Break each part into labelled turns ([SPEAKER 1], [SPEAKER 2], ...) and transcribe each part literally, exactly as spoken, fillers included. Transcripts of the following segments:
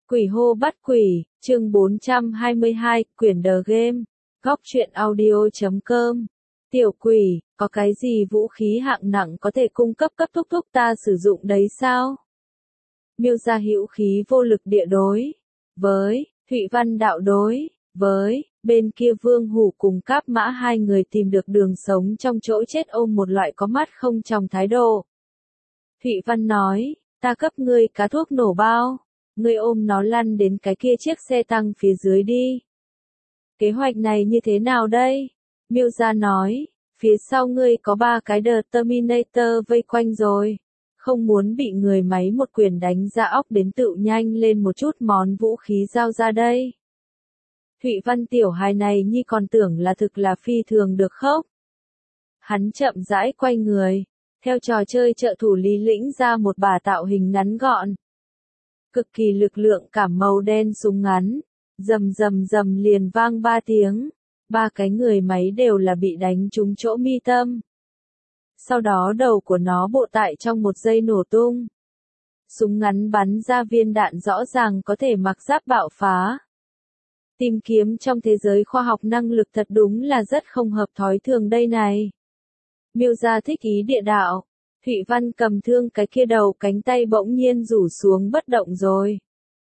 [SPEAKER 1] Quỷ hô bắt quỷ, chương bốn trăm hai mươi hai, quyển The Game, góc truyện audio chấm com. Tiểu quỷ, có cái gì vũ khí hạng nặng có thể cung cấp cấp thúc thúc ta sử dụng đấy sao? Miêu gia hữu khí vô lực địa đối. Với, Thụy Văn đạo đối. Với, bên kia Vương Hủ cùng Cáp Mã hai người tìm được đường sống trong chỗ chết ôm một loại có mắt không tròng thái độ. Thụy Văn nói, ta cấp ngươi cá thuốc nổ bao. Ngươi ôm nó lăn đến cái kia chiếc xe tăng phía dưới đi. Kế hoạch này như thế nào đây? Miêu gia nói, phía sau ngươi có ba cái The Terminator vây quanh rồi. Không muốn bị người máy một quyền đánh ra óc đến tự nhanh lên một chút món vũ khí giao ra đây. Thụy Văn tiểu hài này nhi còn tưởng là thực là phi thường được khóc. Hắn chậm rãi quay người, theo trò chơi trợ thủ lý lĩnh ra một bả tạo hình ngắn gọn. Cực kỳ lực lượng cảm màu đen súng ngắn, rầm rầm rầm liền vang ba tiếng, ba cái người máy đều là bị đánh trúng chỗ mi tâm. Sau đó đầu của nó bộ tại trong một giây nổ tung. Súng ngắn bắn ra viên đạn rõ ràng có thể mặc giáp bạo phá. Tìm kiếm trong thế giới khoa học năng lực thật đúng là rất không hợp thói thường đây này. Miêu gia thích ý địa đạo. Thụy Văn cầm thương cái kia đầu cánh tay bỗng nhiên rủ xuống bất động rồi.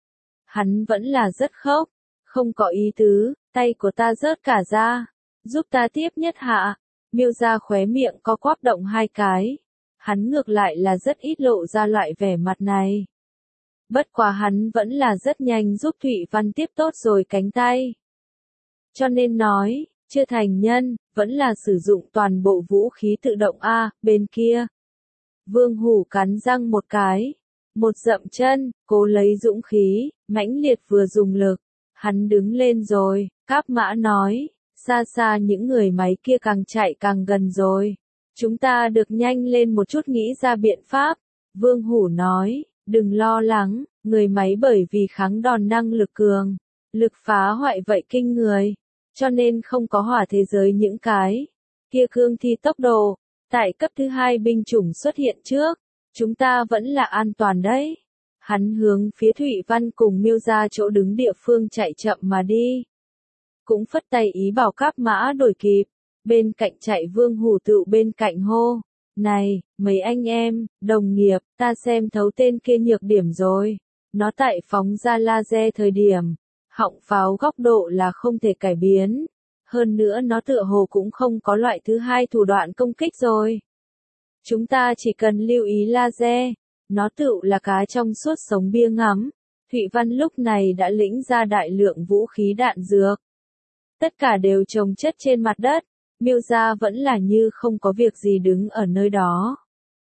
[SPEAKER 1] Hắn vẫn là rất khóc, không có ý tứ, tay của ta rớt cả ra, giúp ta tiếp nhất hạ. Miêu gia khóe miệng có quắp động hai cái. Hắn ngược lại là rất ít lộ ra loại vẻ mặt này. Bất quá hắn vẫn là rất nhanh giúp Thụy Văn tiếp tốt rồi cánh tay. Cho nên nói, chưa thành nhân, vẫn là sử dụng toàn bộ vũ khí tự động A, bên kia. Vương Hủ cắn răng một cái, một dậm chân, cố lấy dũng khí, mãnh liệt vừa dùng lực. Hắn đứng lên rồi, Cáp Mã nói, xa xa những người máy kia càng chạy càng gần rồi. Chúng ta được nhanh lên một chút nghĩ ra biện pháp. Vương Hủ nói, đừng lo lắng, người máy bởi vì kháng đòn năng lực cường, lực phá hoại vậy kinh người, cho nên không có hỏa thế giới những cái kia cương thi tốc độ. Tại cấp thứ hai binh chủng xuất hiện trước, chúng ta vẫn là an toàn đấy. Hắn hướng phía Thụy Văn cùng Miêu gia chỗ đứng địa phương chạy chậm mà đi. Cũng phất tay ý bảo Cáp Mã đổi kịp, bên cạnh chạy Vương Hủ tự bên cạnh hô. Này, mấy anh em, đồng nghiệp, ta xem thấu tên kia nhược điểm rồi. Nó tại phóng ra laser thời điểm, họng pháo góc độ là không thể cải biến. Hơn nữa nó tựa hồ cũng không có loại thứ hai thủ đoạn công kích rồi. Chúng ta chỉ cần lưu ý laser, nó tựu là cá trong suốt sống bia ngắm. Thụy Văn lúc này đã lĩnh ra đại lượng vũ khí đạn dược. Tất cả đều chồng chất trên mặt đất, Miêu gia vẫn là như không có việc gì đứng ở nơi đó.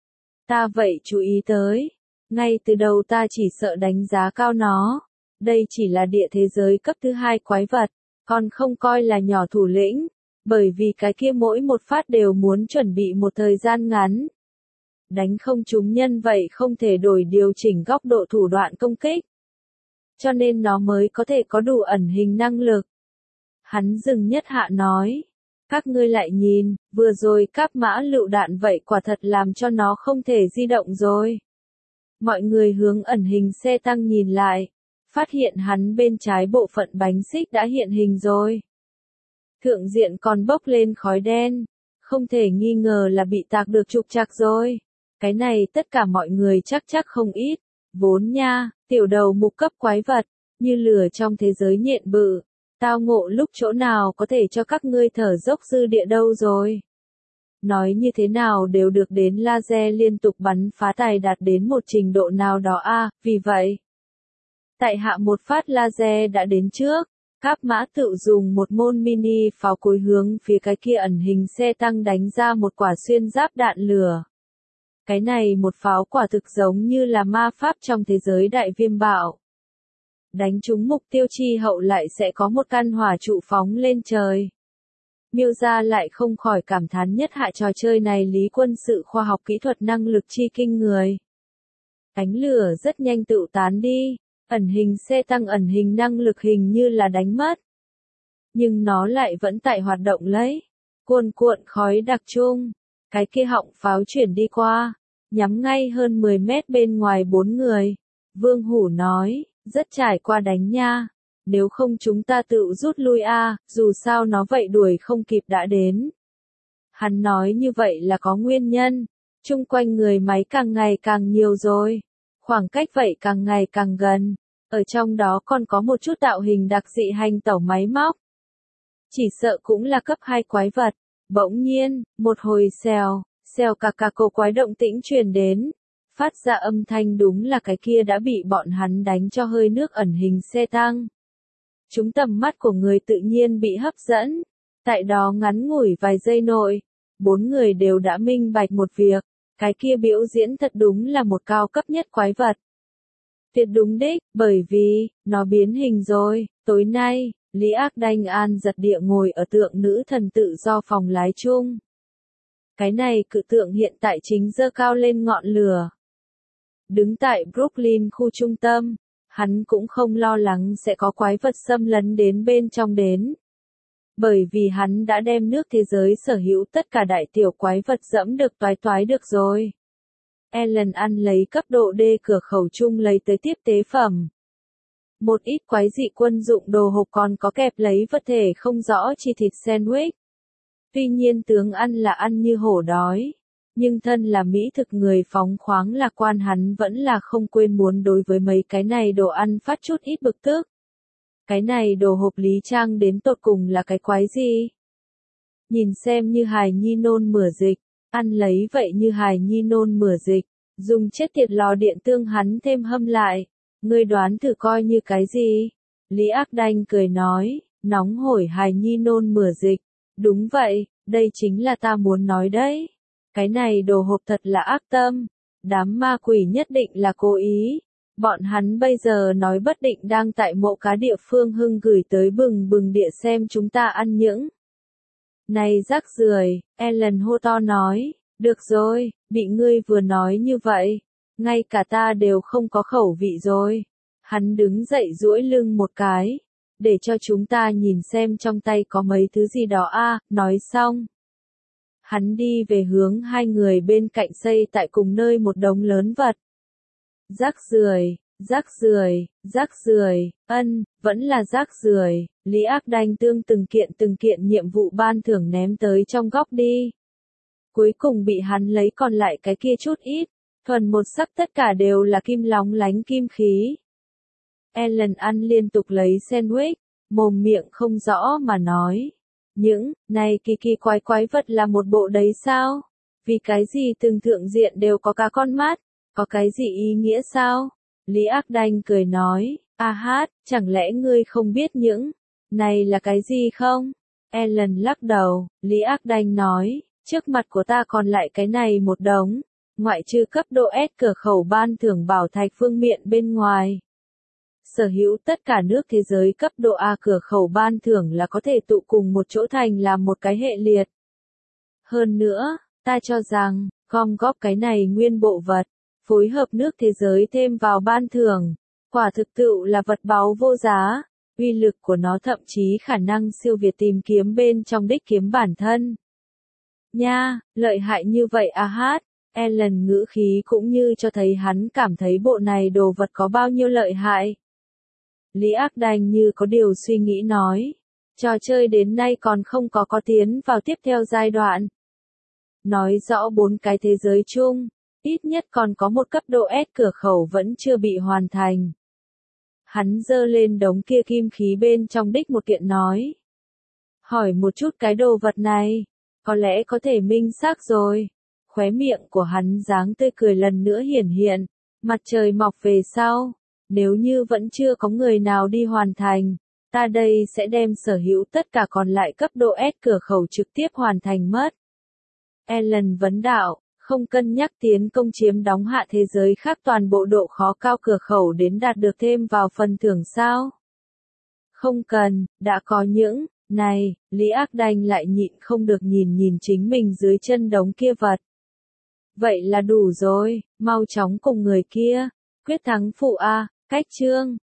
[SPEAKER 1] Ta vậy chú ý tới, ngay từ đầu ta chỉ sợ đánh giá cao nó. Đây chỉ là địa thế giới cấp thứ hai quái vật. Còn không coi là nhỏ thủ lĩnh, bởi vì cái kia mỗi một phát đều muốn chuẩn bị một thời gian ngắn. Đánh không trúng nhân vậy không thể đổi điều chỉnh góc độ thủ đoạn công kích. Cho nên nó mới có thể có đủ ẩn hình năng lực. Hắn dừng nhất hạ nói, các ngươi lại nhìn, vừa rồi Cáp Mã lựu đạn vậy quả thật làm cho nó không thể di động rồi. Mọi người hướng ẩn hình xe tăng nhìn lại. Phát hiện hắn bên trái bộ phận bánh xích đã hiện hình rồi. Thượng diện còn bốc lên khói đen. Không thể nghi ngờ là bị tạc được trục trặc rồi. Cái này tất cả mọi người chắc chắc không ít. Vốn nha, tiểu đầu mục cấp quái vật, như lửa trong thế giới nhện bự. Tao ngộ lúc chỗ nào có thể cho các ngươi thở dốc dư địa đâu rồi. Nói như thế nào đều được đến laser liên tục bắn phá tài đạt đến một trình độ nào đó a à, vì vậy. Tại hạ một phát laser đã đến trước, Cáp Mã tự dùng một môn mini pháo cối hướng phía cái kia ẩn hình xe tăng đánh ra một quả xuyên giáp đạn lửa. Cái này một pháo quả thực giống như là ma pháp trong thế giới đại viêm bạo. Đánh trúng mục tiêu chi hậu lại sẽ có một căn hỏa trụ phóng lên trời. Miêu gia lại không khỏi cảm thán nhất hạ trò chơi này lý quân sự khoa học kỹ thuật năng lực chi kinh người. Ánh lửa rất nhanh tự tán đi. Ẩn hình xe tăng ẩn hình năng lực hình như là đánh mất. Nhưng nó lại vẫn tại hoạt động lấy. Cuồn cuộn khói đặc trung. Cái kia họng pháo chuyển đi qua. Nhắm ngay hơn mười mét bên ngoài bốn người. Vương Hủ nói, Rất trải qua đánh nha. Nếu không chúng ta tự rút lui a, dù sao nó vậy đuổi không kịp đã đến. Hắn nói như vậy là có nguyên nhân. Chung quanh người máy càng ngày càng nhiều rồi. Khoảng cách vậy càng ngày càng gần. Ở trong đó còn có một chút tạo hình đặc dị hành tẩu máy móc. Chỉ sợ cũng là cấp hai quái vật. Bỗng nhiên, một hồi xèo, xèo cà cà cổ quái động tĩnh truyền đến. Phát ra âm thanh đúng là cái kia đã bị bọn hắn đánh cho hơi nước ẩn hình xe tăng. Chúng tầm mắt của người tự nhiên bị hấp dẫn. Tại đó ngắn ngủi vài giây nội, bốn người đều đã minh bạch một việc. Cái kia biểu diễn thật đúng là một cao cấp nhất quái vật. Tuyệt đúng đích, bởi vì, nó biến hình rồi. Tối nay, Lý Ác Đanh an giật địa ngồi ở tượng nữ thần tự do phòng lái chung. Cái này cự tượng hiện tại chính giơ cao lên ngọn lửa. Đứng tại Brooklyn khu trung tâm, hắn cũng không lo lắng sẽ có quái vật xâm lấn đến bên trong đến. Bởi vì hắn đã đem nước thế giới sở hữu tất cả đại tiểu quái vật dẫm được toái toái được rồi. Ellen ăn lấy cấp độ D cửa khẩu chung lấy tới tiếp tế phẩm. Một ít quái dị quân dụng đồ hộp còn có kẹp lấy vật thể không rõ chi thịt sandwich. Tuy nhiên tướng ăn là ăn như hổ đói. Nhưng thân là mỹ thực người phóng khoáng lạc quan hắn vẫn là không quên muốn đối với mấy cái này đồ ăn phát chút ít bực tức. Cái này đồ hộp lý trang đến tột cùng là cái quái gì? Nhìn xem như hài nhi nôn mửa dịch, ăn lấy vậy như hài nhi nôn mửa dịch, dùng chết tiệt lò điện tương hắn thêm hâm lại. Ngươi đoán thử coi như cái gì? Lý Ác Đanh cười nói, nóng hổi hài nhi nôn mửa dịch. Đúng vậy, đây chính là ta muốn nói đấy. Cái này đồ hộp thật là ác tâm. Đám ma quỷ nhất định là cố ý. Bọn hắn bây giờ nói bất định đang tại mộ cá địa phương hưng gửi tới bừng bừng địa xem chúng ta ăn những. Này rác rưởi, Ellen hô to nói, được rồi, bị ngươi vừa nói như vậy. Ngay cả ta đều không có khẩu vị rồi. Hắn đứng dậy duỗi lưng một cái. Để cho chúng ta nhìn xem trong tay có mấy thứ gì đó a. Nói xong. Hắn đi về hướng hai người bên cạnh xây tại cùng nơi một đống lớn vật. Rác rưởi, rác rưởi, rác rưởi, ân, vẫn là rác rưởi. Lý Ác Đanh tương từng kiện từng kiện nhiệm vụ ban thưởng ném tới trong góc đi. Cuối cùng bị hắn lấy còn lại cái kia chút ít. Thuần một sắc tất cả đều là kim lóng lánh kim khí. Ellen ăn liên tục lấy sandwich, mồm miệng không rõ mà nói. Những, này kỳ kỳ quái quái vật là một bộ đấy sao? Vì cái gì từng thượng diện đều có cả con mắt? Có cái gì ý nghĩa sao? Lý Ác Đanh cười nói, a hát, chẳng lẽ ngươi không biết những, này là cái gì không? Ellen lắc đầu, Lý Ác Đanh nói, trước mặt của ta còn lại cái này một đống. Ngoại trừ cấp độ S cửa khẩu ban thưởng bảo thạch phương miện bên ngoài. Sở hữu tất cả nước thế giới cấp độ A cửa khẩu ban thưởng là có thể tụ cùng một chỗ thành làm một cái hệ liệt. Hơn nữa, ta cho rằng, gom góp cái này nguyên bộ vật, phối hợp nước thế giới thêm vào ban thưởng, quả thực tựu là vật báu vô giá, uy lực của nó thậm chí khả năng siêu việt tìm kiếm bên trong đích kiếm bản thân. Nha, lợi hại như vậy a hát. Ellen ngữ khí cũng như cho thấy hắn cảm thấy bộ này đồ vật có bao nhiêu lợi hại. Lý Ác Đanh như có điều suy nghĩ nói. Trò chơi đến nay còn không có có tiến vào tiếp theo giai đoạn. Nói rõ bốn cái thế giới chung, ít nhất còn có một cấp độ S cửa khẩu vẫn chưa bị hoàn thành. Hắn giơ lên đống kia kim khí bên trong đích một kiện nói. Hỏi một chút cái đồ vật này, có lẽ có thể minh xác rồi. Khóe miệng của hắn dáng tươi cười lần nữa hiển hiện, mặt trời mọc về sau, nếu như vẫn chưa có người nào đi hoàn thành, ta đây sẽ đem sở hữu tất cả còn lại cấp độ S cửa khẩu trực tiếp hoàn thành mất. Ellen vấn đạo, không cân nhắc tiến công chiếm đóng hạ thế giới khác toàn bộ độ khó cao cửa khẩu đến đạt được thêm vào phần thưởng sao? Không cần, đã có những, này, Lý Ác Đanh lại nhịn không được nhìn nhìn chính mình dưới chân đống kia vật. Vậy là đủ rồi, mau chóng cùng người kia, quyết thắng phụ A, cách chương.